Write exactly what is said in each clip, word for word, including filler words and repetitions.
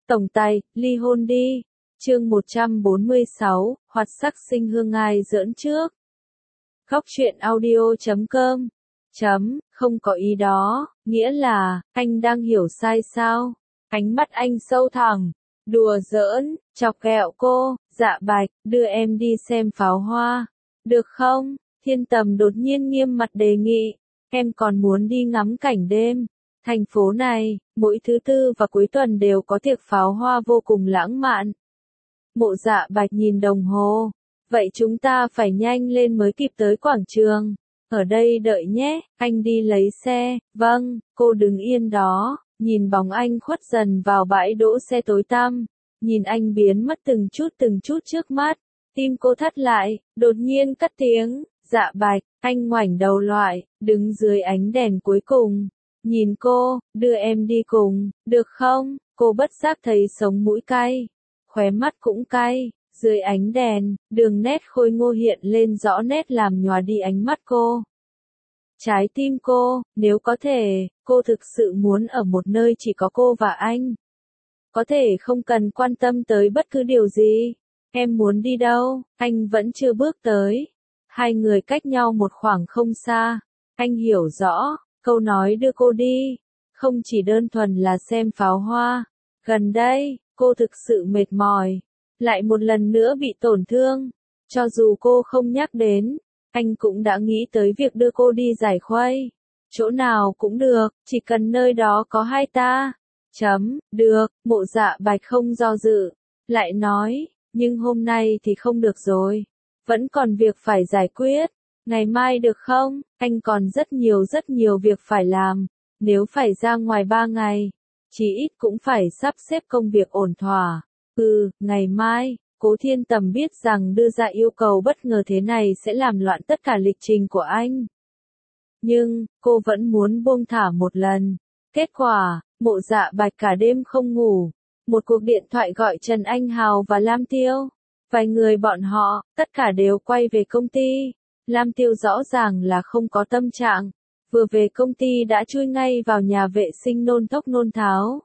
Tổng tài, ly hôn đi. Chương một trăm bốn mươi sáu, hoạt sắc sinh hương ai giỡn trước. Góc truyện audio chấm com. Chấm, không có ý đó, nghĩa là, anh đang hiểu sai sao? Ánh mắt anh sâu thẳm, đùa giỡn, chọc ghẹo cô, Dạ Bạch, đưa em đi xem pháo hoa. Được không? Thiên Tầm đột nhiên nghiêm mặt đề nghị, em còn muốn đi ngắm cảnh đêm. Thành phố này, mỗi thứ tư và cuối tuần đều có tiệc pháo hoa vô cùng lãng mạn. Mộ Dạ Bạch nhìn đồng hồ, vậy chúng ta phải nhanh lên mới kịp tới quảng trường. Ở đây đợi nhé, anh đi lấy xe. Vâng, cô đứng yên đó, nhìn bóng anh khuất dần vào bãi đỗ xe tối tăm, nhìn anh biến mất từng chút từng chút trước mắt, tim cô thắt lại, đột nhiên cất tiếng, Dạ Bạch, anh ngoảnh đầu lại, đứng dưới ánh đèn cuối cùng, nhìn cô, đưa em đi cùng, được không? Cô bất giác thấy sống mũi cay, khóe mắt cũng cay, dưới ánh đèn, đường nét khôi ngô hiện lên rõ nét làm nhòa đi ánh mắt cô. Trái tim cô, nếu có thể, cô thực sự muốn ở một nơi chỉ có cô và anh. Có thể không cần quan tâm tới bất cứ điều gì. Em muốn đi đâu? Anh vẫn chưa bước tới. Hai người cách nhau một khoảng không xa. Anh hiểu rõ, câu nói đưa cô đi, không chỉ đơn thuần là xem pháo hoa. Gần đây, cô thực sự mệt mỏi, lại một lần nữa bị tổn thương. Cho dù cô không nhắc đến, anh cũng đã nghĩ tới việc đưa cô đi giải khuây. Chỗ nào cũng được, chỉ cần nơi đó có hai ta. Chấm, được, Mộ Dạ Bạch không do dự, lại nói, nhưng hôm nay thì không được rồi. Vẫn còn việc phải giải quyết. Ngày mai được không? Anh còn rất nhiều rất nhiều việc phải làm. Nếu phải ra ngoài ba ngày, chí ít cũng phải sắp xếp công việc ổn thỏa. Ừ, ngày mai. Cố Thiên Tầm biết rằng đưa ra yêu cầu bất ngờ thế này sẽ làm loạn tất cả lịch trình của anh. Nhưng, cô vẫn muốn buông thả một lần. Kết quả, Mộ Dạ Bạch cả đêm không ngủ. Một cuộc điện thoại gọi Trần Anh Hào và Lam Tiêu. Vài người bọn họ, tất cả đều quay về công ty. Lam Tiêu rõ ràng là không có tâm trạng. Vừa về công ty đã chui ngay vào nhà vệ sinh nôn thốc nôn tháo.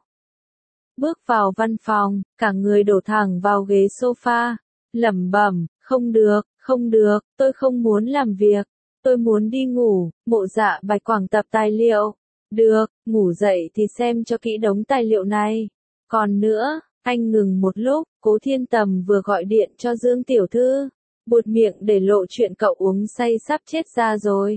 Bước vào văn phòng, cả người đổ thẳng vào ghế sofa, lẩm bẩm, không được, không được, tôi không muốn làm việc, tôi muốn đi ngủ. Mộ Dạ Bạch quẳng tập tài liệu. Được, ngủ dậy thì xem cho kỹ đống tài liệu này. Còn nữa, anh ngừng một lúc, Cố Thiên Tầm vừa gọi điện cho Dương Tiểu Thư, buột miệng để lộ chuyện cậu uống say sắp chết ra rồi.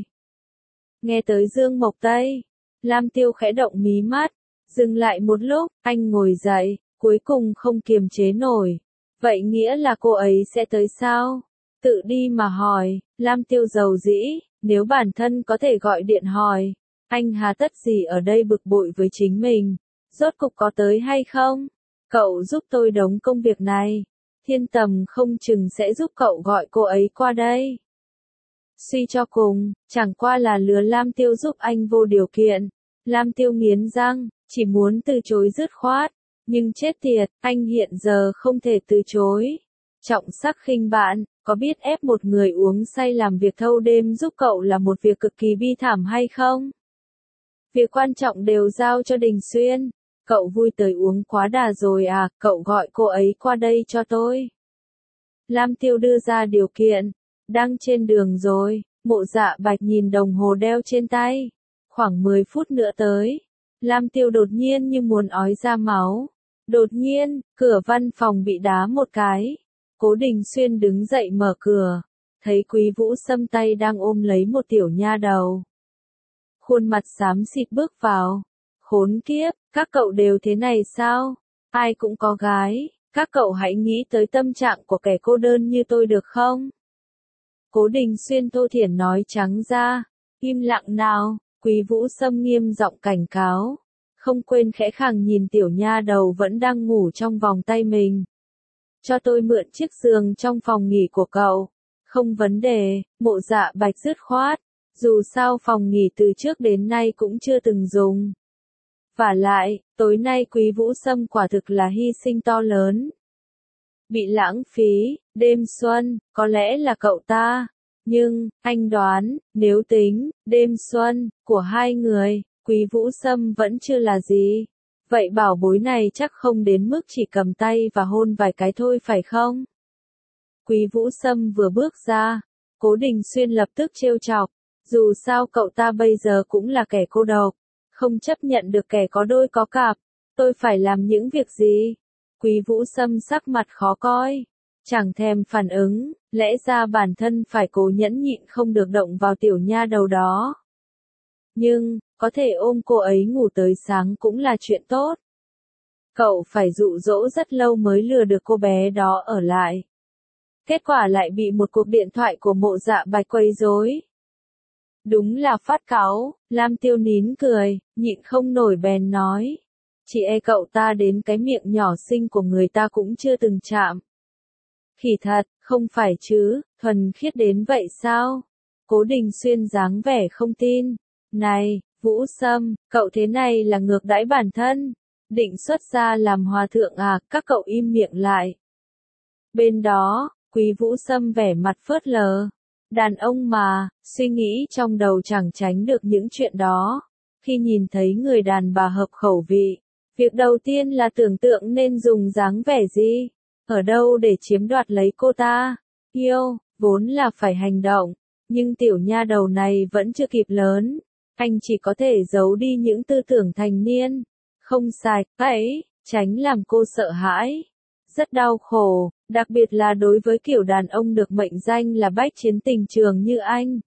Nghe tới Dương Mộc Tây, Lam Tiêu khẽ động mí mắt. Dừng lại một lúc, anh ngồi dậy, cuối cùng không kiềm chế nổi. Vậy nghĩa là cô ấy sẽ tới sao? Tự đi mà hỏi. Lam Tiêu giàu dĩ, nếu bản thân có thể gọi điện hỏi, anh hà tất gì ở đây bực bội với chính mình? Rốt cục có tới hay không? Cậu giúp tôi đống công việc này. Thiên Tầm không chừng sẽ giúp cậu gọi cô ấy qua đây. Suy cho cùng, chẳng qua là lừa Lam Tiêu giúp anh vô điều kiện. Lam Tiêu nghiến răng, chỉ muốn từ chối dứt khoát, nhưng chết tiệt, anh hiện giờ không thể từ chối. Trọng sắc khinh bạn, có biết ép một người uống say làm việc thâu đêm giúp cậu là một việc cực kỳ bi thảm hay không? Việc quan trọng đều giao cho Đình Xuyên. Cậu vui tới uống quá đà rồi à, cậu gọi cô ấy qua đây cho tôi. Lam Tiêu đưa ra điều kiện, đang trên đường rồi. Mộ Dạ Bạch nhìn đồng hồ đeo trên tay. Khoảng mười phút nữa tới. Lam Tiêu đột nhiên như muốn ói ra máu. Đột nhiên, cửa văn phòng bị đá một cái. Cố Đình Xuyên đứng dậy mở cửa. Thấy Quý Vũ Sâm tay đang ôm lấy một tiểu nha đầu. Khuôn mặt xám xịt bước vào. Khốn kiếp, các cậu đều thế này sao? Ai cũng có gái. Các cậu hãy nghĩ tới tâm trạng của kẻ cô đơn như tôi được không? Cố Đình Xuyên thô thiển nói trắng ra. Im lặng nào. Quý Vũ Sâm nghiêm giọng cảnh cáo, không quên khẽ khàng nhìn tiểu nha đầu vẫn đang ngủ trong vòng tay mình. Cho tôi mượn chiếc giường trong phòng nghỉ của cậu. Không vấn đề, Mộ Dạ Bạch dứt khoát, dù sao phòng nghỉ từ trước đến nay cũng chưa từng dùng. Vả lại, tối nay Quý Vũ Sâm quả thực là hy sinh to lớn. Bị lãng phí, đêm xuân, có lẽ là cậu ta. Nhưng, anh đoán, nếu tính, đêm xuân, của hai người, Quý Vũ Sâm vẫn chưa là gì. Vậy bảo bối này chắc không đến mức chỉ cầm tay và hôn vài cái thôi phải không? Quý Vũ Sâm vừa bước ra, Cố Đình Xuyên lập tức trêu chọc, dù sao cậu ta bây giờ cũng là kẻ cô độc, không chấp nhận được kẻ có đôi có cặp, tôi phải làm những việc gì? Quý Vũ Sâm sắc mặt khó coi, chẳng thèm phản ứng, lẽ ra bản thân phải cố nhẫn nhịn không được động vào tiểu nha đầu đó. Nhưng, có thể ôm cô ấy ngủ tới sáng cũng là chuyện tốt. Cậu phải dụ dỗ rất lâu mới lừa được cô bé đó ở lại. Kết quả lại bị một cuộc điện thoại của Mộ Dạ Bạch quấy rối. Đúng là phát cáu, Lam Tiêu nín cười, nhịn không nổi bèn nói. Chị e cậu ta đến cái miệng nhỏ xinh của người ta cũng chưa từng chạm. Khỉ thật, không phải chứ, thuần khiết đến vậy sao? Cố Đình Xuyên dáng vẻ không tin. Này, Vũ Sâm, cậu thế này là ngược đãi bản thân. Định xuất gia làm hòa thượng à, các cậu im miệng lại. Bên đó, Quý Vũ Sâm vẻ mặt phớt lờ. Đàn ông mà, suy nghĩ trong đầu chẳng tránh được những chuyện đó. Khi nhìn thấy người đàn bà hợp khẩu vị, việc đầu tiên là tưởng tượng nên dùng dáng vẻ gì, ở đâu để chiếm đoạt lấy cô ta. Yêu, vốn là phải hành động, nhưng tiểu nha đầu này vẫn chưa kịp lớn. Anh chỉ có thể giấu đi những tư tưởng thành niên. Không sai, ấy, tránh làm cô sợ hãi. Rất đau khổ, đặc biệt là đối với kiểu đàn ông được mệnh danh là bách chiến tình trường như anh.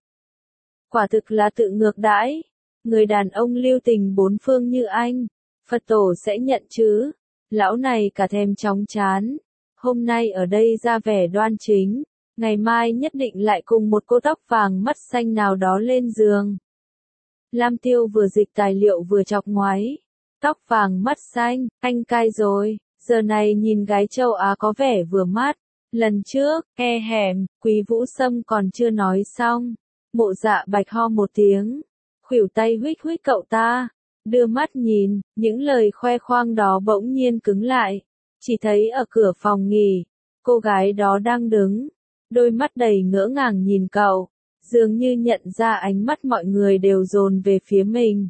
Quả thực là tự ngược đãi. Người đàn ông lưu tình bốn phương như anh, Phật tổ sẽ nhận chứ. Lão này cả thèm chóng chán. Hôm nay ở đây ra vẻ đoan chính, ngày mai nhất định lại cùng một cô tóc vàng mắt xanh nào đó lên giường. Lam Tiêu vừa dịch tài liệu vừa chọc ngoáy. Tóc vàng mắt xanh, anh cai rồi, giờ này nhìn gái châu Á có vẻ vừa mắt. Lần trước, e hẻm, Quý Vũ Sâm còn chưa nói xong. Mộ Dạ Bạch ho một tiếng, khuỷu tay huých huých cậu ta, đưa mắt nhìn, những lời khoe khoang đó bỗng nhiên cứng lại. Chỉ thấy ở cửa phòng nghỉ, cô gái đó đang đứng, đôi mắt đầy ngỡ ngàng nhìn cậu, dường như nhận ra ánh mắt mọi người đều dồn về phía mình.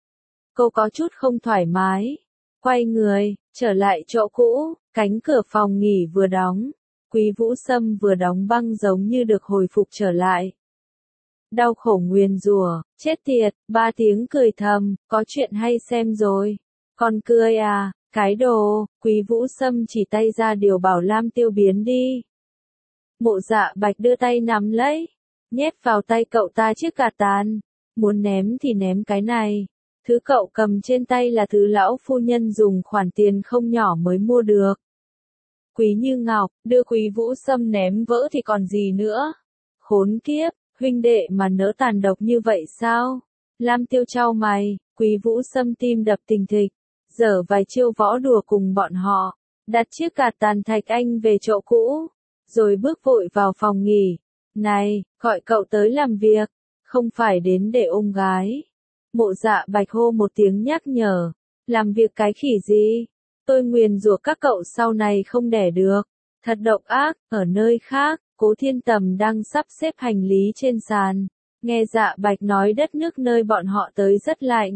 Cô có chút không thoải mái, quay người, trở lại chỗ cũ, cánh cửa phòng nghỉ vừa đóng, Quý Vũ Sâm vừa đóng băng giống như được hồi phục trở lại. Đau khổ nguyền rủa, chết tiệt, ba tiếng cười thầm, có chuyện hay xem rồi. Còn cười à, cái đồ, Quý Vũ Sâm chỉ tay ra điều bảo Lam Tiêu biến đi. Mộ Dạ Bạch đưa tay nắm lấy, nhét vào tay cậu ta chiếc gạt tàn. Muốn ném thì ném cái này. Thứ cậu cầm trên tay là thứ lão phu nhân dùng khoản tiền không nhỏ mới mua được. Quý Như Ngọc, đưa Quý Vũ Sâm ném vỡ thì còn gì nữa. Khốn kiếp, huynh đệ mà nỡ tàn độc như vậy sao? Lam Tiêu chau mày, Quý Vũ Sâm tim đập thình thịch, dở vài chiêu võ đùa cùng bọn họ, đặt chiếc gạt tàn thạch anh về chỗ cũ, rồi bước vội vào phòng nghỉ. Này, gọi cậu tới làm việc, không phải đến để ôm gái. Mộ Dạ Bạch hô một tiếng nhắc nhở, làm việc cái khỉ gì? Tôi nguyền rủa các cậu sau này không đẻ được. Thật độc ác. Ở nơi khác, Cố Thiên Tầm đang sắp xếp hành lý trên sàn. Nghe Dạ Bạch nói đất nước nơi bọn họ tới rất lạnh.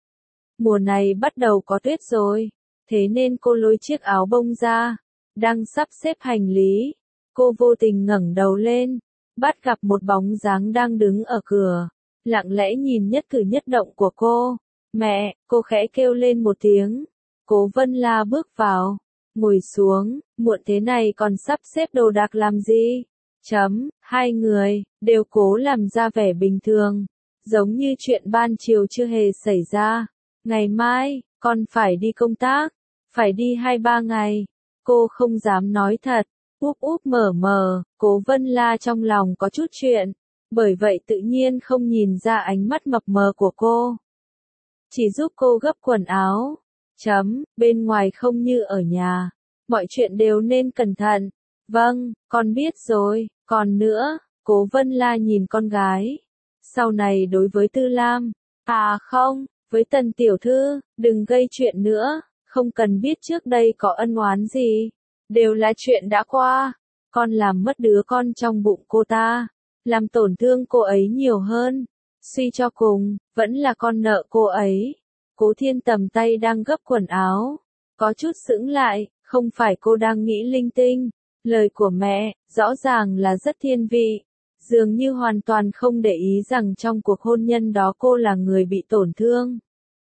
Mùa này bắt đầu có tuyết rồi, thế nên cô lôi chiếc áo bông ra, đang sắp xếp hành lý. Cô vô tình ngẩng đầu lên, bắt gặp một bóng dáng đang đứng ở cửa, lặng lẽ nhìn nhất cử nhất động của cô. Mẹ, cô khẽ kêu lên một tiếng. Cố Vân La bước vào, ngồi xuống, muộn thế này còn sắp xếp đồ đạc làm gì? Chấm, hai người, đều cố làm ra vẻ bình thường, giống như chuyện ban chiều chưa hề xảy ra. Ngày mai, con phải đi công tác, phải đi hai ba ngày. Cô không dám nói thật, úp úp mở mờ, Cố Vân La trong lòng có chút chuyện, bởi vậy tự nhiên không nhìn ra ánh mắt mập mờ của cô. Chỉ giúp cô gấp quần áo. Chấm, bên ngoài không như ở nhà, mọi chuyện đều nên cẩn thận. Vâng, con biết rồi, còn nữa, Cố Vân La nhìn con gái. Sau này đối với Tư Lam, à không, với Tần tiểu thư, đừng gây chuyện nữa, không cần biết trước đây có ân oán gì, đều là chuyện đã qua. Con làm mất đứa con trong bụng cô ta, làm tổn thương cô ấy nhiều hơn, suy cho cùng, vẫn là con nợ cô ấy. Cố Thiên Tầm tay đang gấp quần áo, có chút sững lại, không phải cô đang nghĩ linh tinh. Lời của mẹ, rõ ràng là rất thiên vị, dường như hoàn toàn không để ý rằng trong cuộc hôn nhân đó cô là người bị tổn thương.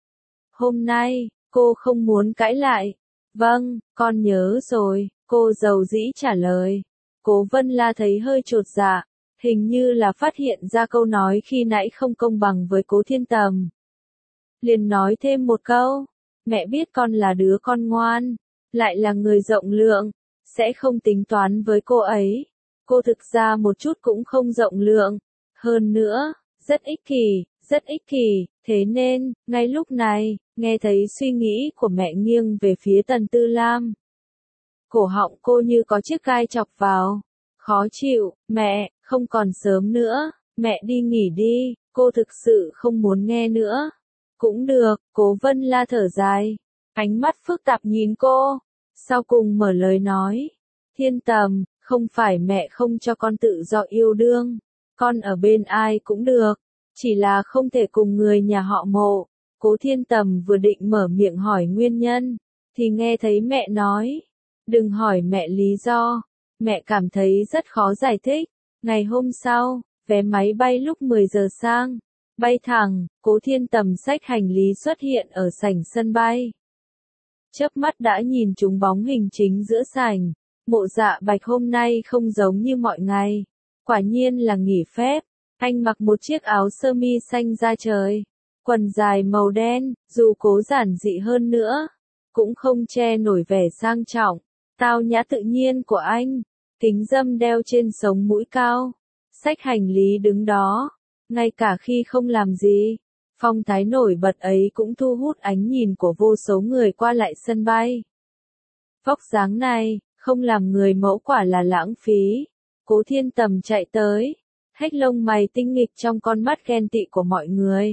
Hôm nay, cô không muốn cãi lại. Vâng, con nhớ rồi, cô dầu dĩ trả lời. Cố Vân La thấy hơi chột dạ, hình như là phát hiện ra câu nói khi nãy không công bằng với Cố Thiên Tầm. Liền nói thêm một câu, mẹ biết con là đứa con ngoan, lại là người rộng lượng, sẽ không tính toán với cô ấy. Cô thực ra một chút cũng không rộng lượng, hơn nữa, rất ích kỷ, rất ích kỷ, thế nên, ngay lúc này, nghe thấy suy nghĩ của mẹ nghiêng về phía Tần Tư Lam. Cổ họng cô như có chiếc gai chọc vào, khó chịu, mẹ, không còn sớm nữa, mẹ đi nghỉ đi, cô thực sự không muốn nghe nữa. Cũng được, Cố Vân La thở dài, ánh mắt phức tạp nhìn cô, sau cùng mở lời nói, Thiên Tầm, không phải mẹ không cho con tự do yêu đương, con ở bên ai cũng được, chỉ là không thể cùng người nhà họ Mộ. Cố Thiên Tầm vừa định mở miệng hỏi nguyên nhân, thì nghe thấy mẹ nói, đừng hỏi mẹ lý do, mẹ cảm thấy rất khó giải thích. Ngày hôm sau, vé máy bay lúc mười giờ sang, bay thẳng, Cố Thiên Tầm xách hành lý xuất hiện ở sảnh sân bay. Chớp mắt đã nhìn trúng bóng hình chính giữa sảnh, Mộ Dạ Bạch hôm nay không giống như mọi ngày, quả nhiên là nghỉ phép, anh mặc một chiếc áo sơ mi xanh da trời, quần dài màu đen, dù cố giản dị hơn nữa, cũng không che nổi vẻ sang trọng, tao nhã tự nhiên của anh, kính râm đeo trên sống mũi cao, xách hành lý đứng đó, ngay cả khi không làm gì, phong thái nổi bật ấy cũng thu hút ánh nhìn của vô số người qua lại sân bay. Vóc dáng này, không làm người mẫu quả là lãng phí. Cố Thiên Tầm chạy tới, hét lông mày tinh nghịch trong con mắt ghen tị của mọi người.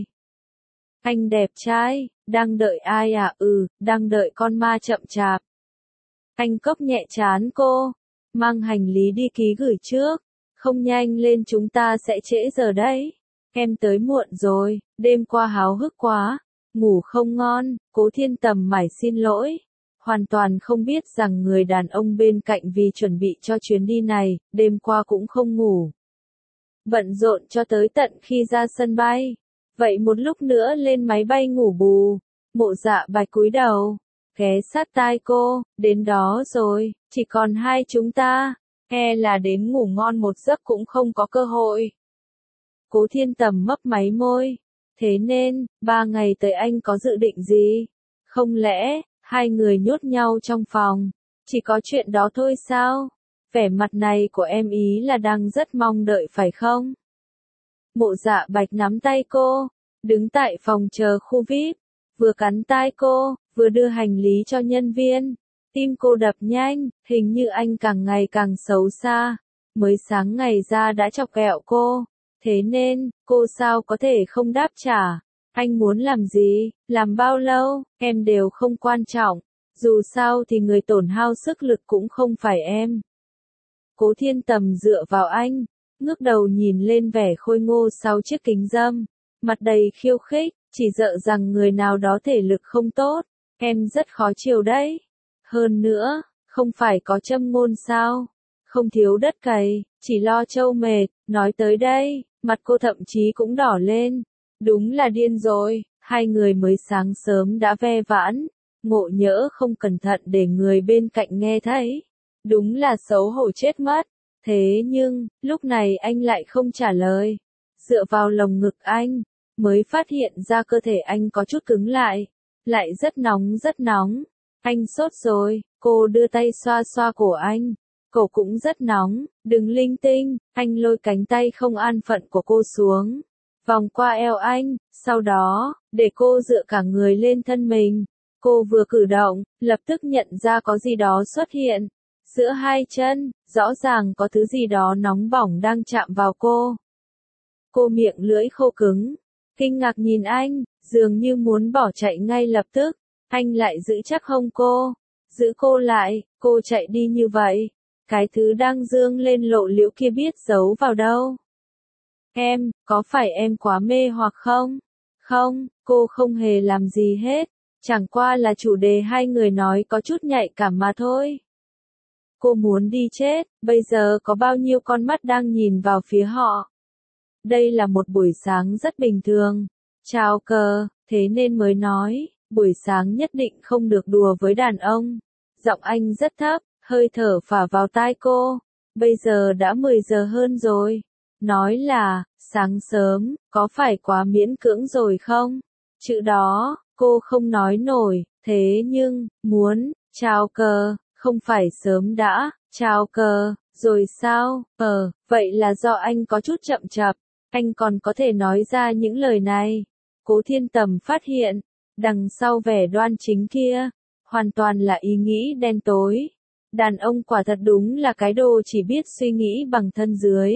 Anh đẹp trai, đang đợi ai à? Ừ, đang đợi con ma chậm chạp. Anh cốc nhẹ trán cô, mang hành lý đi ký gửi trước, không nhanh lên chúng ta sẽ trễ giờ đấy. Em tới muộn rồi, đêm qua háo hức quá, ngủ không ngon. Cố Thiên Tầm mải xin lỗi, hoàn toàn không biết rằng người đàn ông bên cạnh vì chuẩn bị cho chuyến đi này, đêm qua cũng không ngủ. Bận rộn cho tới tận khi ra sân bay. Vậy một lúc nữa lên máy bay ngủ bù. Mộ Dạ Bạch cúi đầu, ghé sát tai cô, đến đó rồi, chỉ còn hai chúng ta, e là đến ngủ ngon một giấc cũng không có cơ hội. Cố Thiên Tầm mấp máy môi, thế nên, ba ngày tới anh có dự định gì? Không lẽ, hai người nhốt nhau trong phòng, chỉ có chuyện đó thôi sao? Vẻ mặt này của em ý là đang rất mong đợi phải không? Mộ Dạ Bạch nắm tay cô, đứng tại phòng chờ khu vi ai pi, vừa cắn tai cô, vừa đưa hành lý cho nhân viên. Tim cô đập nhanh, hình như anh càng ngày càng xấu xa. Mới sáng ngày ra đã chọc ghẹo cô, thế nên, cô sao có thể không đáp trả. Anh muốn làm gì, làm bao lâu, em đều không quan trọng. Dù sao thì người tổn hao sức lực cũng không phải em. Cố Thiên Tầm dựa vào anh, ngước đầu nhìn lên vẻ khôi ngô sau chiếc kính râm, mặt đầy khiêu khích, chỉ sợ rằng người nào đó thể lực không tốt, em rất khó chịu đấy. Hơn nữa, không phải có châm ngôn sao, không thiếu đất cày, chỉ lo trâu mệt. Nói tới đây, mặt cô thậm chí cũng đỏ lên, đúng là điên rồi, hai người mới sáng sớm đã ve vãn, ngộ nhỡ không cẩn thận để người bên cạnh nghe thấy, đúng là xấu hổ chết mất. Thế nhưng, lúc này anh lại không trả lời, dựa vào lồng ngực anh, mới phát hiện ra cơ thể anh có chút cứng lại, lại rất nóng rất nóng. Anh sốt rồi, cô đưa tay xoa xoa cổ anh, cổ cũng rất nóng, đừng linh tinh. Anh lôi cánh tay không an phận của cô xuống, vòng qua eo anh, sau đó, để cô dựa cả người lên thân mình. Cô vừa cử động, lập tức nhận ra có gì đó xuất hiện. Giữa hai chân, rõ ràng có thứ gì đó nóng bỏng đang chạm vào cô. Cô miệng lưỡi khô cứng, kinh ngạc nhìn anh, dường như muốn bỏ chạy ngay lập tức. Anh lại giữ chắc hông cô, giữ cô lại, cô chạy đi như vậy. Cái thứ đang dương lên lộ liễu kia biết giấu vào đâu. Em, có phải em quá mê hoặc không? Không, cô không hề làm gì hết. Chẳng qua là chủ đề hai người nói có chút nhạy cảm mà thôi. Cô muốn đi chết, bây giờ có bao nhiêu con mắt đang nhìn vào phía họ. Đây là một buổi sáng rất bình thường. Chào cờ, thế nên mới nói, buổi sáng nhất định không được đùa với đàn ông. Giọng anh rất thấp, hơi thở phả vào tai cô. Bây giờ đã mười giờ hơn rồi. Nói là, sáng sớm, có phải quá miễn cưỡng rồi không? Chữ đó, cô không nói nổi, thế nhưng, muốn, chào cờ, không phải sớm đã, chào cờ, rồi sao? Ờ, vậy là do anh có chút chậm chạp, anh còn có thể nói ra những lời này. Cố Thiên Tầm phát hiện, đằng sau vẻ đoan chính kia, hoàn toàn là ý nghĩ đen tối. Đàn ông quả thật đúng là cái đồ chỉ biết suy nghĩ bằng thân dưới.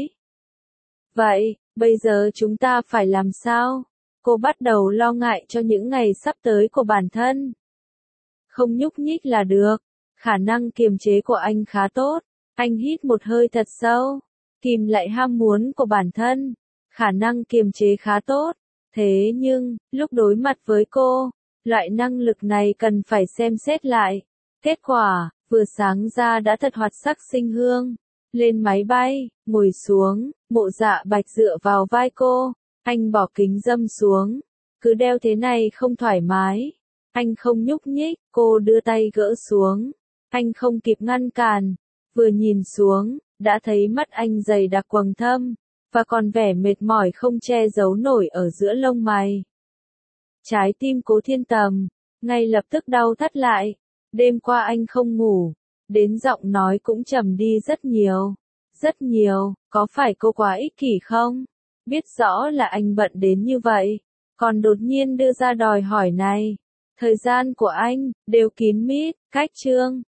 Vậy, bây giờ chúng ta phải làm sao? Cô bắt đầu lo ngại cho những ngày sắp tới của bản thân. Không nhúc nhích là được. Khả năng kiềm chế của anh khá tốt. Anh hít một hơi thật sâu, kìm lại ham muốn của bản thân. Khả năng kiềm chế khá tốt. Thế nhưng, lúc đối mặt với cô, loại năng lực này cần phải xem xét lại. Kết quả, vừa sáng ra đã thật hoạt sắc sinh hương. Lên máy bay, ngồi xuống, Mộ Dạ Bạch dựa vào vai cô. Anh bỏ kính râm xuống. Cứ đeo thế này không thoải mái. Anh không nhúc nhích, cô đưa tay gỡ xuống. Anh không kịp ngăn cản. Vừa nhìn xuống, đã thấy mắt anh dày đặc quầng thâm. Và còn vẻ mệt mỏi không che giấu nổi ở giữa lông mày. Trái tim Cố Thiên Tầm, ngay lập tức đau thắt lại. Đêm qua anh không ngủ. Đến giọng nói cũng trầm đi rất nhiều. Rất nhiều, có phải cô quá ích kỷ không? Biết rõ là anh bận đến như vậy, còn đột nhiên đưa ra đòi hỏi này. Thời gian của anh, đều kín mít, cách chương.